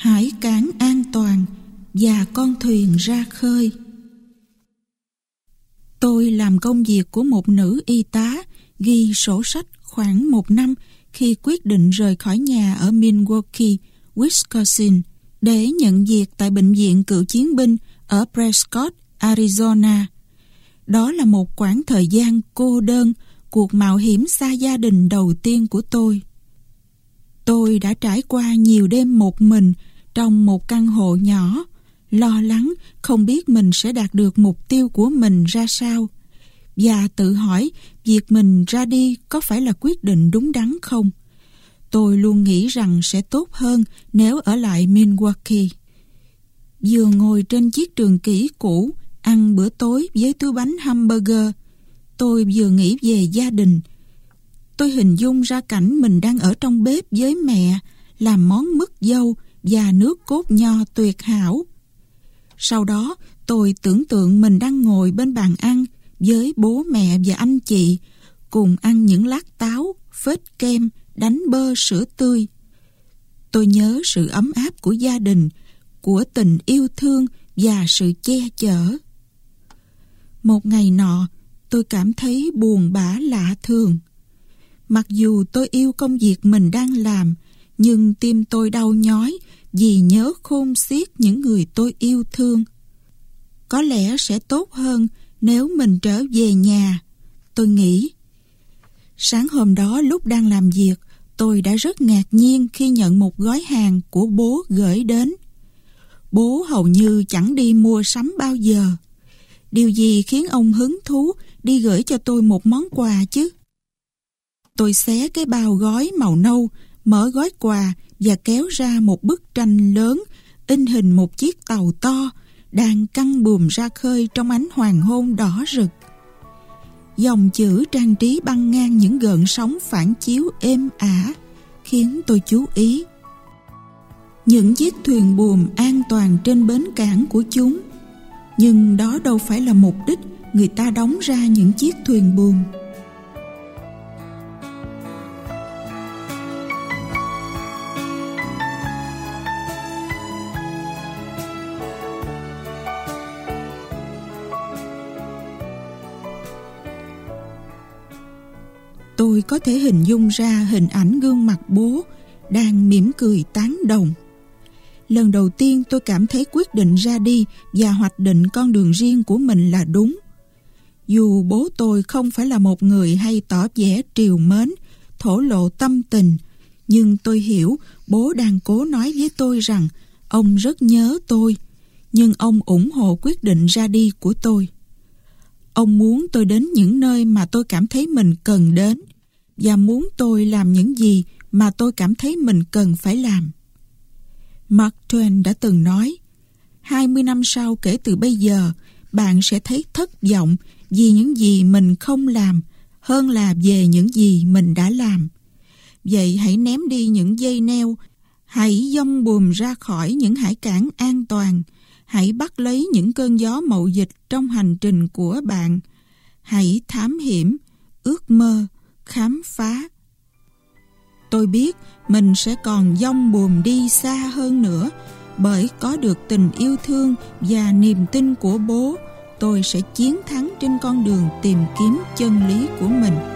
hải cảng an toàn và con thuyền ra khơi. Tôi làm công việc của một nữ y tá, ghi sổ sách khoảng 1 năm khi quyết định rời khỏi nhà ở Milwaukee, Wisconsin, để nhận việc tại bệnh viện cựu chiến binh ở Prescott, Arizona. Đó là một quãng thời gian cô đơn, cuộc mạo hiểm xa gia đình đầu tiên của tôi. Tôi đã trải qua nhiều đêm một mình trong một căn hộ nhỏ, lo lắng không biết mình sẽ đạt được mục tiêu của mình ra sao, và tự hỏi việc mình ra đi có phải là quyết định đúng đắn không. Tôi luôn nghĩ rằng sẽ tốt hơn nếu ở lại Milwaukee. Vừa ngồi trên chiếc trường kỷ cũ, ăn bữa tối với túi bánh hamburger, tôi vừa nghĩ về gia đình. Tôi hình dung ra cảnh mình đang ở trong bếp với mẹ, làm món mứt dâu và nước cốt nho tuyệt hảo. Sau đó, tôi tưởng tượng mình đang ngồi bên bàn ăn với bố mẹ và anh chị, cùng ăn những lát táo, phết kem, đánh bơ sữa tươi. Tôi nhớ sự ấm áp của gia đình, của tình yêu thương và sự che chở. Một ngày nọ, tôi cảm thấy buồn bã lạ thường. Mặc dù tôi yêu công việc mình đang làm, nhưng tim tôi đau nhói vì nhớ khôn xiết những người tôi yêu thương. Có lẽ sẽ tốt hơn nếu mình trở về nhà, tôi nghĩ. Sáng hôm đó lúc đang làm việc, tôi đã rất ngạc nhiên khi nhận một gói hàng của bố gửi đến. Bố hầu như chẳng đi mua sắm bao giờ. Điều gì khiến ông hứng thú đi gửi cho tôi một món quà chứ? Tôi xé cái bao gói màu nâu, mở gói quà và kéo ra một bức tranh lớn in hình một chiếc tàu to đang căng buồm ra khơi trong ánh hoàng hôn đỏ rực. Dòng chữ trang trí băng ngang những gợn sóng phản chiếu êm ả khiến tôi chú ý. Những chiếc thuyền buồm an toàn trên bến cảng của chúng. Nhưng đó đâu phải là mục đích người ta đóng ra những chiếc thuyền buồm. Tôi có thể hình dung ra hình ảnh gương mặt bố đang mỉm cười tán đồng. Lần đầu tiên tôi cảm thấy quyết định ra đi và hoạch định con đường riêng của mình là đúng. Dù bố tôi không phải là một người hay tỏ vẻ trìu mến, thổ lộ tâm tình, nhưng tôi hiểu bố đang cố nói với tôi rằng ông rất nhớ tôi, nhưng ông ủng hộ quyết định ra đi của tôi. Ông muốn tôi đến những nơi mà tôi cảm thấy mình cần đến, và muốn tôi làm những gì mà tôi cảm thấy mình cần phải làm. Mark Twain đã từng nói, 20 năm sau kể từ bây giờ, bạn sẽ thấy thất vọng vì những gì mình không làm hơn là về những gì mình đã làm. Vậy hãy ném đi những dây neo, hãy dông buồm ra khỏi những hải cảng an toàn, hãy bắt lấy những cơn gió mậu dịch trong hành trình của bạn. Hãy thám hiểm, ước mơ, khám phá. Tôi biết mình sẽ còn dông buồm đi xa hơn nữa, bởi có được tình yêu thương và niềm tin của bố, tôi sẽ chiến thắng trên con đường tìm kiếm chân lý của mình.